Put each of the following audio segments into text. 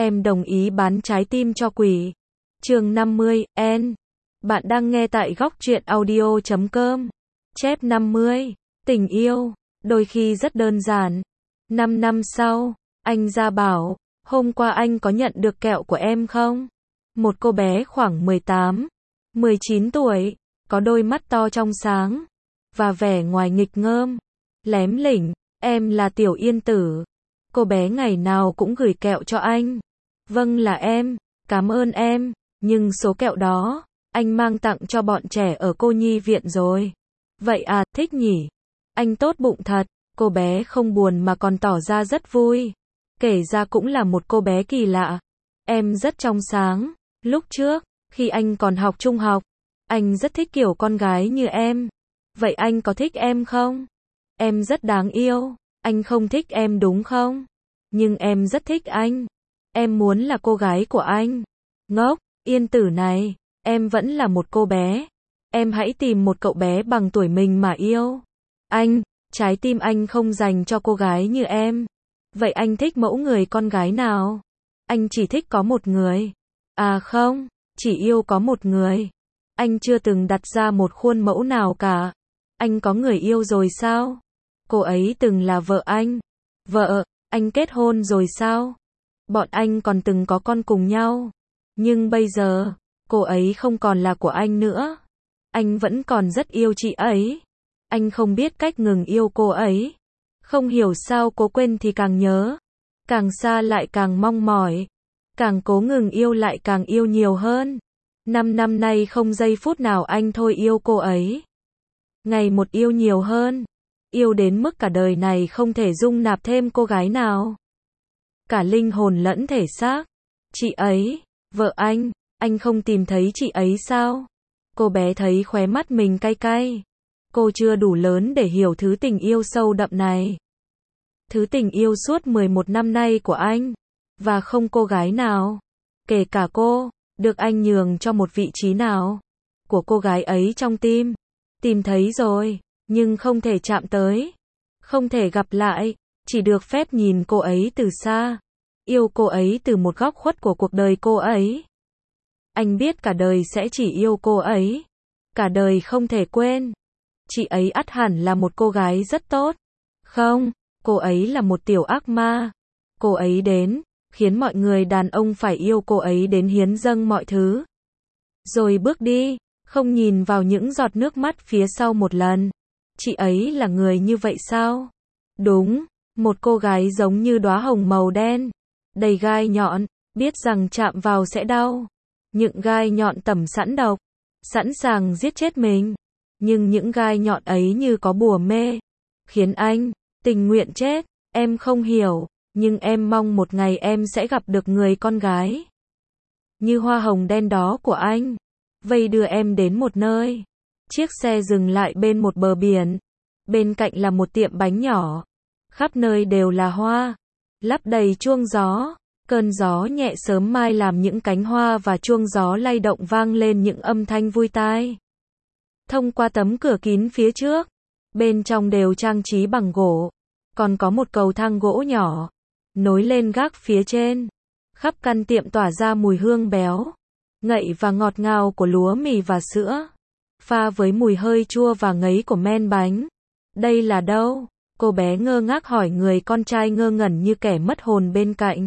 em đồng ý bán trái tim cho quỷ. Chương 50, N. Bạn đang nghe tại góc truyện audio.com. Chép 50. Tình yêu, đôi khi rất đơn giản. 5 năm sau, anh ra bảo, hôm qua anh có nhận được kẹo của em không? Một cô bé khoảng 18, 19 tuổi, có đôi mắt to trong sáng, và vẻ ngoài nghịch ngợm, lém lỉnh, em là Tiểu Yên Tử. Cô bé ngày nào cũng gửi kẹo cho anh. Vâng là em, cảm ơn em, nhưng số kẹo đó, anh mang tặng cho bọn trẻ ở cô nhi viện rồi. Vậy à, thích nhỉ? Anh tốt bụng thật, cô bé không buồn mà còn tỏ ra rất vui. Kể ra cũng là một cô bé kỳ lạ. Em rất trong sáng. Lúc trước, khi anh còn học trung học, anh rất thích kiểu con gái như em. Vậy anh có thích em không? Em rất đáng yêu. Anh không thích em đúng không? Nhưng em rất thích anh. Em muốn là cô gái của anh. Ngốc, Yên Tử này, em vẫn là một cô bé. Em hãy tìm một cậu bé bằng tuổi mình mà yêu. Anh, trái tim anh không dành cho cô gái như em. Vậy anh thích mẫu người con gái nào? Anh chỉ thích có một người. À không, chỉ yêu có một người. Anh chưa từng đặt ra một khuôn mẫu nào cả. Anh có người yêu rồi sao? Cô ấy từng là vợ anh. Vợ, anh kết hôn rồi sao? Bọn anh còn từng có con cùng nhau. Nhưng bây giờ, cô ấy không còn là của anh nữa. Anh vẫn còn rất yêu chị ấy. Anh không biết cách ngừng yêu cô ấy. Không hiểu sao cố quên thì càng nhớ. Càng xa lại càng mong mỏi. Càng cố ngừng yêu lại càng yêu nhiều hơn. 5 năm nay không giây phút nào anh thôi yêu cô ấy. Ngày một yêu nhiều hơn. Yêu đến mức cả đời này không thể dung nạp thêm cô gái nào. Cả linh hồn lẫn thể xác. Chị ấy, vợ anh không tìm thấy chị ấy sao? Cô bé thấy khóe mắt mình cay cay. Cô chưa đủ lớn để hiểu thứ tình yêu sâu đậm này. Thứ tình yêu suốt 11 năm nay của anh. Và không cô gái nào, kể cả cô, được anh nhường cho một vị trí nào của cô gái ấy trong tim. Tìm thấy rồi, nhưng không thể chạm tới. Không thể gặp lại, chỉ được phép nhìn cô ấy từ xa. Yêu cô ấy từ một góc khuất của cuộc đời cô ấy. Anh biết cả đời sẽ chỉ yêu cô ấy. Cả đời không thể quên. Chị ấy ắt hẳn là một cô gái rất tốt. Không, cô ấy là một tiểu ác ma. Cô ấy đến, khiến mọi người đàn ông phải yêu cô ấy đến hiến dâng mọi thứ. Rồi bước đi, không nhìn vào những giọt nước mắt phía sau một lần. Chị ấy là người như vậy sao? Đúng, một cô gái giống như đóa hồng màu đen, đầy gai nhọn, biết rằng chạm vào sẽ đau. Những gai nhọn tẩm sẵn độc, sẵn sàng giết chết mình. Nhưng những gai nhọn ấy như có bùa mê, khiến anh tình nguyện chết. Em không hiểu, nhưng em mong một ngày em sẽ gặp được người con gái như hoa hồng đen đó của anh. Vây đưa em đến một nơi. Chiếc xe dừng lại bên một bờ biển. Bên cạnh là một tiệm bánh nhỏ. Khắp nơi đều là hoa, lắp đầy chuông gió. Cơn gió nhẹ sớm mai làm những cánh hoa và chuông gió lay động vang lên những âm thanh vui tai. Thông qua tấm cửa kín phía trước, bên trong đều trang trí bằng gỗ. Còn có một cầu thang gỗ nhỏ, nối lên gác phía trên. Khắp căn tiệm tỏa ra mùi hương béo, ngậy và ngọt ngào của lúa mì và sữa, pha với mùi hơi chua và ngấy của men bánh. Đây là đâu? Cô bé ngơ ngác hỏi người con trai ngơ ngẩn như kẻ mất hồn bên cạnh.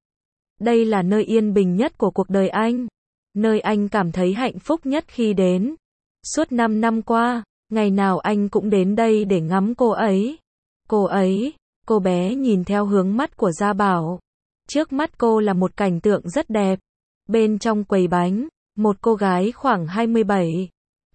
Đây là nơi yên bình nhất của cuộc đời anh. Nơi anh cảm thấy hạnh phúc nhất khi đến. Suốt 5 năm qua, ngày nào anh cũng đến đây để ngắm cô ấy. Cô ấy, cô bé nhìn theo hướng mắt của Gia Bảo. Trước mắt cô là một cảnh tượng rất đẹp. Bên trong quầy bánh, một cô gái khoảng 27,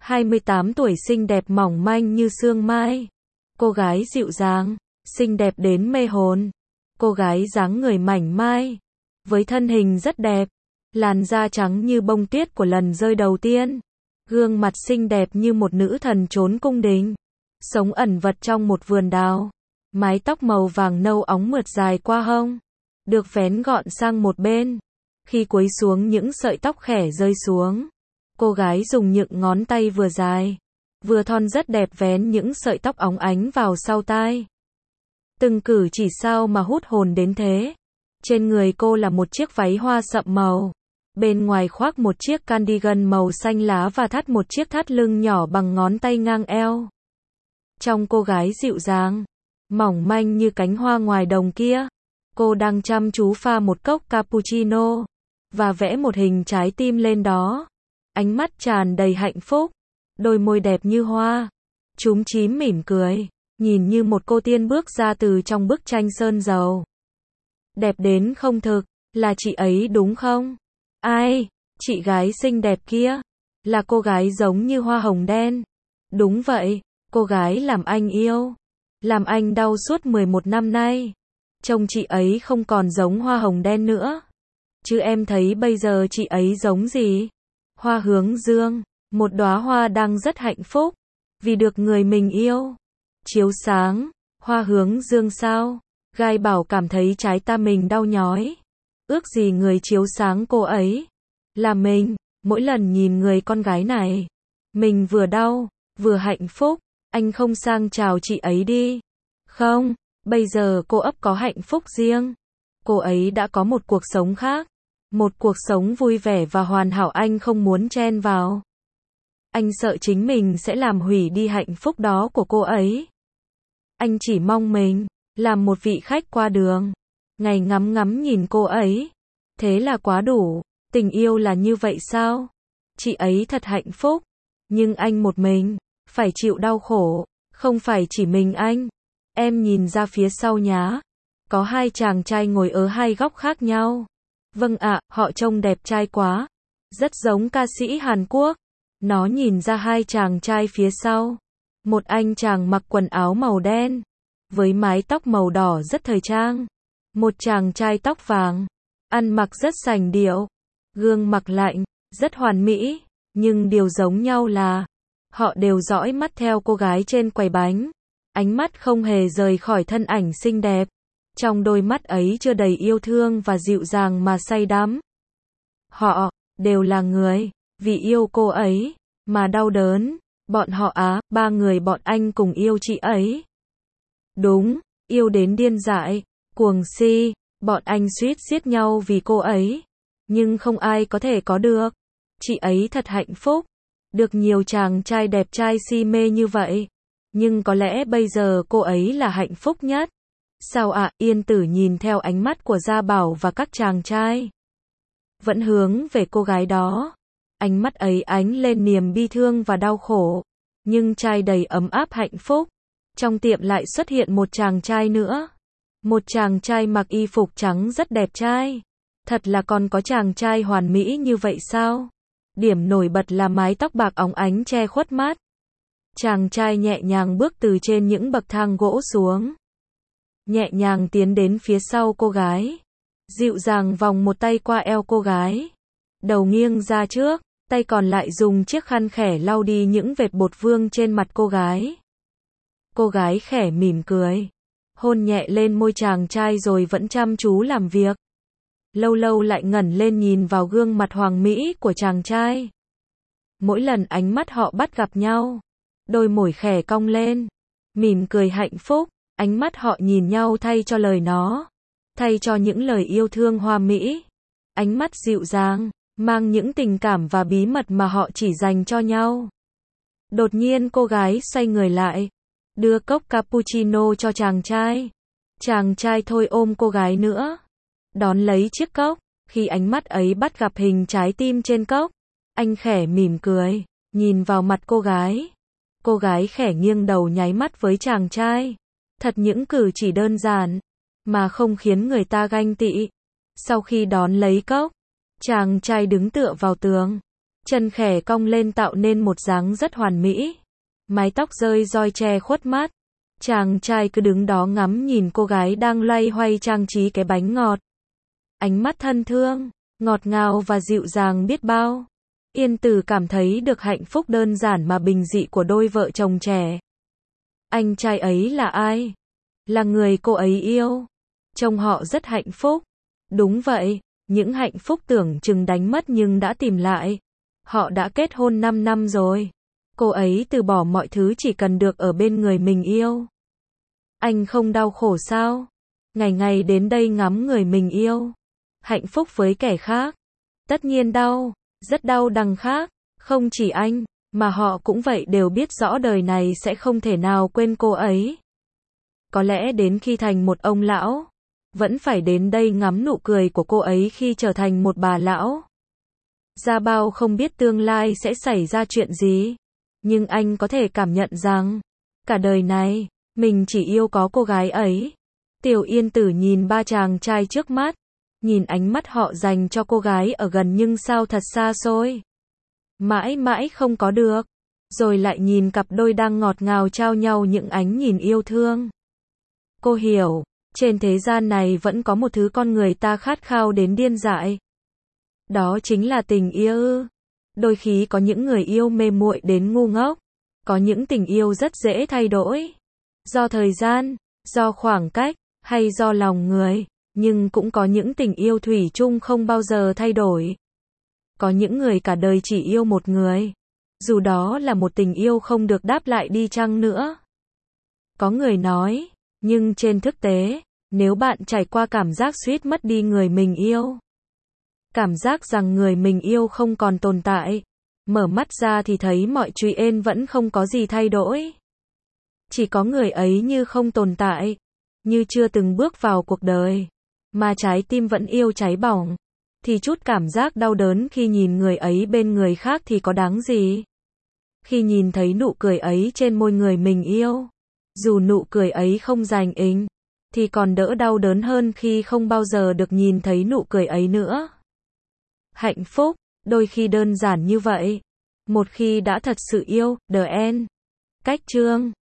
28 tuổi xinh đẹp mỏng manh như sương mai. Cô gái dịu dàng, xinh đẹp đến mê hồn. Cô gái dáng người mảnh mai, với thân hình rất đẹp, làn da trắng như bông tuyết của lần rơi đầu tiên. Gương mặt xinh đẹp như một nữ thần trốn cung đình. Sống ẩn vật trong một vườn đào. Mái tóc màu vàng nâu óng mượt dài qua hông, được vén gọn sang một bên. Khi cúi xuống những sợi tóc khẽ rơi xuống, cô gái dùng những ngón tay vừa dài, vừa thon rất đẹp vén những sợi tóc óng ánh vào sau tai. Từng cử chỉ sao mà hút hồn đến thế. Trên người cô là một chiếc váy hoa sậm màu. Bên ngoài khoác một chiếc cardigan màu xanh lá và thắt một chiếc thắt lưng nhỏ bằng ngón tay ngang eo. Trông cô gái dịu dàng, mỏng manh như cánh hoa ngoài đồng kia. Cô đang chăm chú pha một cốc cappuccino và vẽ một hình trái tim lên đó. Ánh mắt tràn đầy hạnh phúc, đôi môi đẹp như hoa, chúm chím mỉm cười, nhìn như một cô tiên bước ra từ trong bức tranh sơn dầu. Đẹp đến không thực, là chị ấy đúng không? Ai? Chị gái xinh đẹp kia, là cô gái giống như hoa hồng đen. Đúng vậy, cô gái làm anh yêu, làm anh đau suốt 11 năm nay. Trông chị ấy không còn giống hoa hồng đen nữa. Chứ em thấy bây giờ chị ấy giống gì? Hoa hướng dương, một đóa hoa đang rất hạnh phúc, vì được người mình yêu chiếu sáng. Hoa hướng dương sao? Gai Bảo cảm thấy trái tim mình đau nhói. Ước gì người chiếu sáng cô ấy là mình. Mỗi lần nhìn người con gái này, mình vừa đau, vừa hạnh phúc. Anh không sang chào chị ấy đi. Không, bây giờ cô ấp có hạnh phúc riêng. Cô ấy đã có một cuộc sống khác. Một cuộc sống vui vẻ và hoàn hảo, anh không muốn chen vào. Anh sợ chính mình sẽ làm hủy đi hạnh phúc đó của cô ấy. Anh chỉ mong mình làm một vị khách qua đường, ngày ngắm ngắm nhìn cô ấy. Thế là quá đủ. Tình yêu là như vậy sao? Chị ấy thật hạnh phúc, nhưng anh một mình phải chịu đau khổ. Không phải chỉ mình anh. Em nhìn ra phía sau nhá, có hai chàng trai ngồi ở hai góc khác nhau. Vâng ạ, họ trông đẹp trai quá, rất giống ca sĩ Hàn Quốc. Nó nhìn ra hai chàng trai phía sau. Một anh chàng mặc quần áo màu đen, với mái tóc màu đỏ rất thời trang. Một chàng trai tóc vàng, ăn mặc rất sành điệu, gương mặt lạnh, rất hoàn mỹ. Nhưng điều giống nhau là, họ đều dõi mắt theo cô gái trên quầy bánh. Ánh mắt không hề rời khỏi thân ảnh xinh đẹp. Trong đôi mắt ấy chưa đầy yêu thương và dịu dàng mà say đắm. Họ đều là người vì yêu cô ấy mà đau đớn. Bọn họ ba người bọn anh cùng yêu chị ấy. Đúng, yêu đến điên dại, cuồng si. Bọn anh suýt giết nhau vì cô ấy, nhưng không ai có thể có được. Chị ấy thật hạnh phúc, được nhiều chàng trai đẹp trai si mê như vậy. Nhưng có lẽ bây giờ cô ấy là hạnh phúc nhất. Sao ạ? Yên Tử nhìn theo ánh mắt của Gia Bảo và các chàng trai, vẫn hướng về cô gái đó. Ánh mắt ấy ánh lên niềm bi thương và đau khổ, nhưng tràn đầy ấm áp hạnh phúc. Trong tiệm lại xuất hiện một chàng trai nữa. Một chàng trai mặc y phục trắng rất đẹp trai. Thật là còn có chàng trai hoàn mỹ như vậy sao? Điểm nổi bật là mái tóc bạc óng ánh che khuất mắt. Chàng trai nhẹ nhàng bước từ trên những bậc thang gỗ xuống, nhẹ nhàng tiến đến phía sau cô gái, dịu dàng vòng một tay qua eo cô gái, đầu nghiêng ra trước, tay còn lại dùng chiếc khăn khẽ lau đi những vệt bột vương trên mặt cô gái. Cô gái khẽ mỉm cười, hôn nhẹ lên môi chàng trai rồi vẫn chăm chú làm việc. Lâu lâu lại ngẩng lên nhìn vào gương mặt hoàng mỹ của chàng trai. Mỗi lần ánh mắt họ bắt gặp nhau, đôi môi khẽ cong lên, mỉm cười hạnh phúc. Ánh mắt họ nhìn nhau thay cho lời nó, thay cho những lời yêu thương hoa mỹ. Ánh mắt dịu dàng, mang những tình cảm và bí mật mà họ chỉ dành cho nhau. Đột nhiên cô gái xoay người lại, đưa cốc cappuccino cho chàng trai. Chàng trai thôi ôm cô gái nữa, đón lấy chiếc cốc. Khi ánh mắt ấy bắt gặp hình trái tim trên cốc, anh khẽ mỉm cười, nhìn vào mặt cô gái. Cô gái khẽ nghiêng đầu nháy mắt với chàng trai. Thật những cử chỉ đơn giản, mà không khiến người ta ganh tị. Sau khi đón lấy cốc, chàng trai đứng tựa vào tường, chân khẽ cong lên tạo nên một dáng rất hoàn mỹ. Mái tóc rơi roi che khuất mắt. Chàng trai cứ đứng đó ngắm nhìn cô gái đang loay hoay trang trí cái bánh ngọt. Ánh mắt thân thương, ngọt ngào và dịu dàng biết bao. Yên Tử cảm thấy được hạnh phúc đơn giản mà bình dị của đôi vợ chồng trẻ. Anh trai ấy là ai? Là người cô ấy yêu. Trông họ rất hạnh phúc. Đúng vậy, những hạnh phúc tưởng chừng đánh mất nhưng đã tìm lại. Họ đã kết hôn 5 năm rồi. Cô ấy từ bỏ mọi thứ chỉ cần được ở bên người mình yêu. Anh không đau khổ sao? ngày ngày đến đây ngắm người mình yêu, hạnh phúc với kẻ khác. Tất nhiên đau, rất đau đằng khác, không chỉ anh, mà họ cũng vậy đều biết rõ đời này sẽ không thể nào quên cô ấy. Có lẽ đến khi thành một ông lão, vẫn phải đến đây ngắm nụ cười của cô ấy khi trở thành một bà lão. Gia Bao không biết tương lai sẽ xảy ra chuyện gì, nhưng anh có thể cảm nhận rằng, cả đời này, mình chỉ yêu có cô gái ấy. Tiểu Yên Tử nhìn ba chàng trai trước mắt, nhìn ánh mắt họ dành cho cô gái ở gần nhưng sao thật xa xôi. Mãi mãi không có được, rồi lại nhìn cặp đôi đang ngọt ngào trao nhau những ánh nhìn yêu thương. Cô hiểu, trên thế gian này vẫn có một thứ con người ta khát khao đến điên dại. Đó chính là tình yêu. Đôi khi có những người yêu mê muội đến ngu ngốc, có những tình yêu rất dễ thay đổi. Do thời gian, do khoảng cách, hay do lòng người, nhưng cũng có những tình yêu thủy chung không bao giờ thay đổi. Có những người cả đời chỉ yêu một người, dù đó là một tình yêu không được đáp lại đi chăng nữa. Có người nói, nhưng trên thực tế, nếu bạn trải qua cảm giác suýt mất đi người mình yêu, cảm giác rằng người mình yêu không còn tồn tại, mở mắt ra thì thấy mọi chuyện vẫn không có gì thay đổi. Chỉ có người ấy như không tồn tại, như chưa từng bước vào cuộc đời, mà trái tim vẫn yêu cháy bỏng, thì chút cảm giác đau đớn khi nhìn người ấy bên người khác thì có đáng gì? Khi nhìn thấy nụ cười ấy trên môi người mình yêu, dù nụ cười ấy không dành ính, thì còn đỡ đau đớn hơn khi không bao giờ được nhìn thấy nụ cười ấy nữa. Hạnh phúc, đôi khi đơn giản như vậy. Một khi đã thật sự yêu, the end. Cách chương